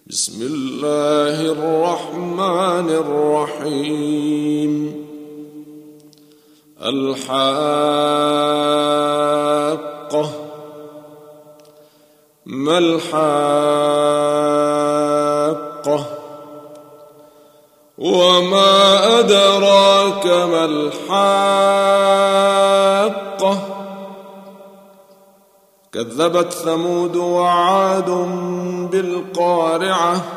بسم الله الرحمن الرحيم. الحاقة. ما الحاقة؟ وما أدراك ما الحاقة؟ كذبت ثمود وعاد بالقارعة.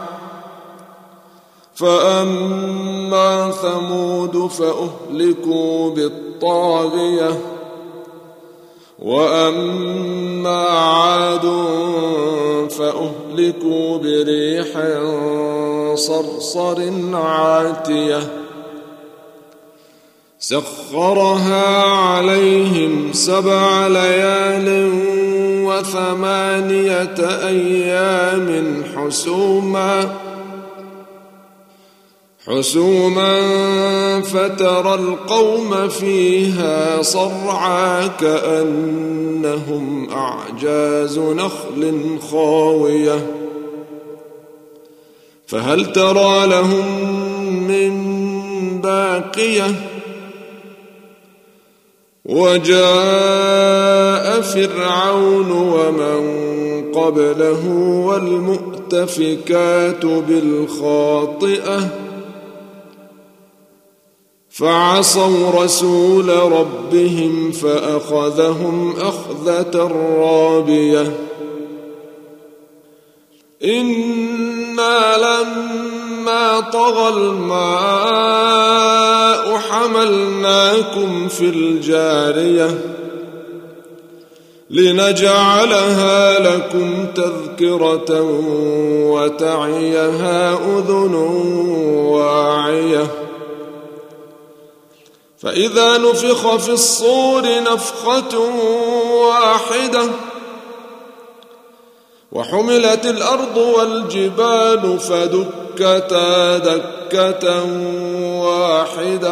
فأما ثمود فأهلكوا بالطاغية، وأما عاد فأهلكوا بريح صرصر عاتية سخرها عليهم 7 ليال و8 أيام حسوما فترى القوم فيها صرعى كأنهم أعجاز نخل خاوية فهل ترى لهم من باقية؟ وجاء فرعون ومن قبله والمؤتفكات بالخاطئة فعصوا رسول ربهم فأخذهم أخذة رابية. إنا لما طغى الماء حملناكم في الجارية لنجعلها لكم تذكرة وتعيها أذن واعية. فإذا نفخ في الصور نفخة واحدة وحملت الأرض والجبال فدكتا دكة واحدة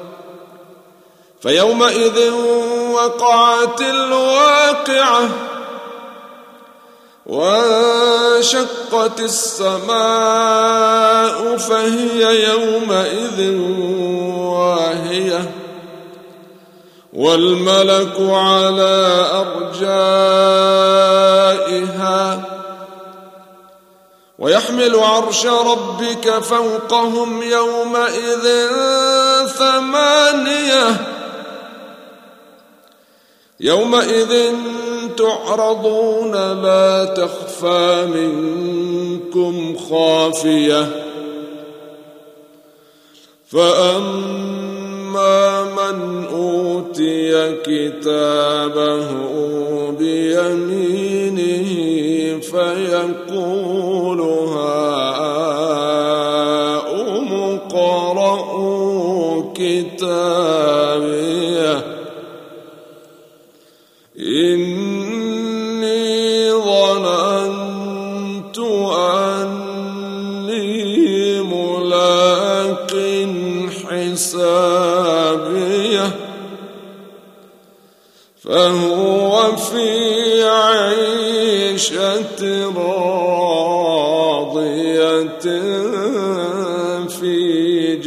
فيومئذ وقعت الواقعة وانشقت السماء فهي يومئذ واهية والملك على أرجائها ويحمل عرش ربك فوقهم يومئذ 8 يومئذ تعرضون لا تخفى منكم خافية. فأما من أوتي كتابه بيمينه فيقول هاؤم اقرءوا كتابيه إني ظننت أني ملاق حسابيه فهو في عيشة راضية في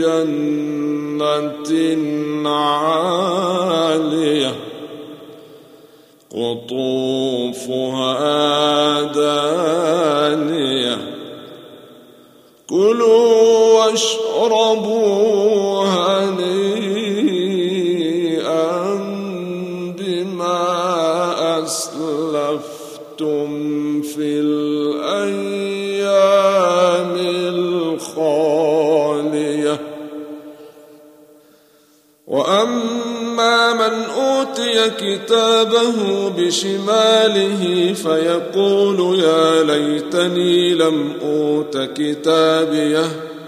جنة عالية قطوفها دانية كلوا واشربوا هنيئا بما أسلفتم في الأيام الخالية. وأما من أوتي كتابه بشماله فيقول يا ليتني لم أوت كتابيه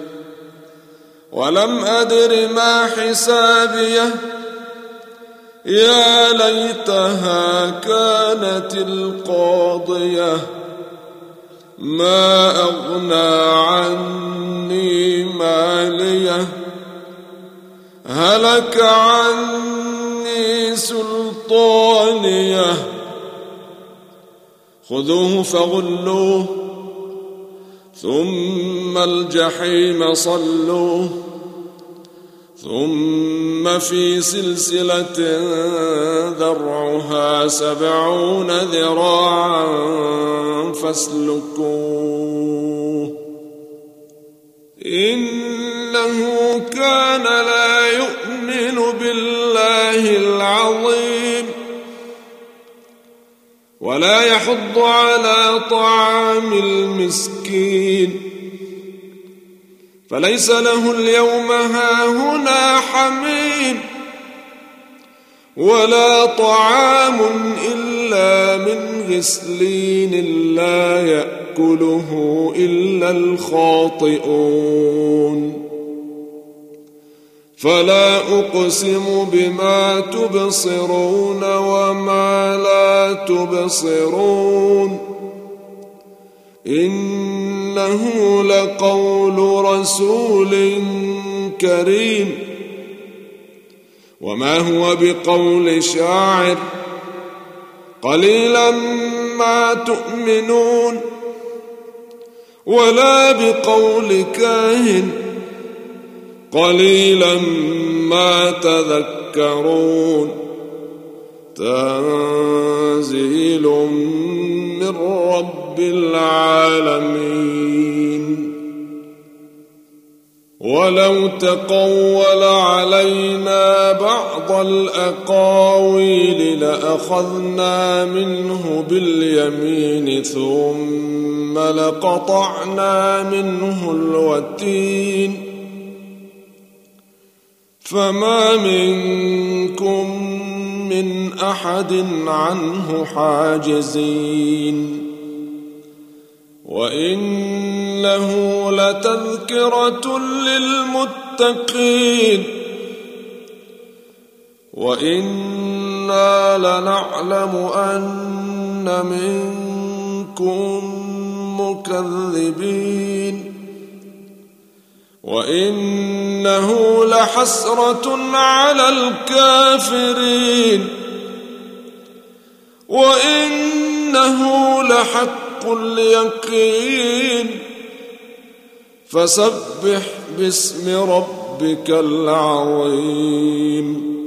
ولم أدر ما حسابيه يا ليتها كانت القاضية ما أغنى عني ماليه هلك عني سلطانيه خذوه فغلوه ثم الجحيم صلوه ثم في سلسلة ذرعها 70 ذراعا فاسلكوه إنه كان لا يؤمن بالله العظيم ولا يحض على طعام المسكين فليس له اليوم هاهنا حميم ولا طعام إلا من غسلين لا يأكله إلا الخاطئون فلا أقسم بما تبصرون وما لا تبصرون إنه لقول رسول كريم وما هو بقول شاعر قليلا ما تؤمنون ولا بقول كاهن قليلا ما تذكرون تنزيل من رب العالمين ولو تقول علينا بعض الأقاويل لأخذنا منه باليمين ثم لقطعنا منه الوتين فما منكم من أحد عنه حاجزين وإنه لتذكرة للمتقين وإنا لنعلم أن منكم مكذبين وإنه لحسرة على الكافرين وإنه لحق اليقين فسبح باسم ربك العظيم